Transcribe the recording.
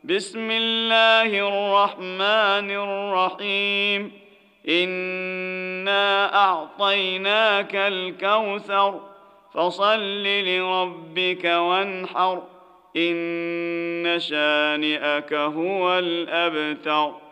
بسم الله الرحمن الرحيم. إنا أعطيناك الكوثر فصل لربك وانحر إن شانئك هو الأبتر.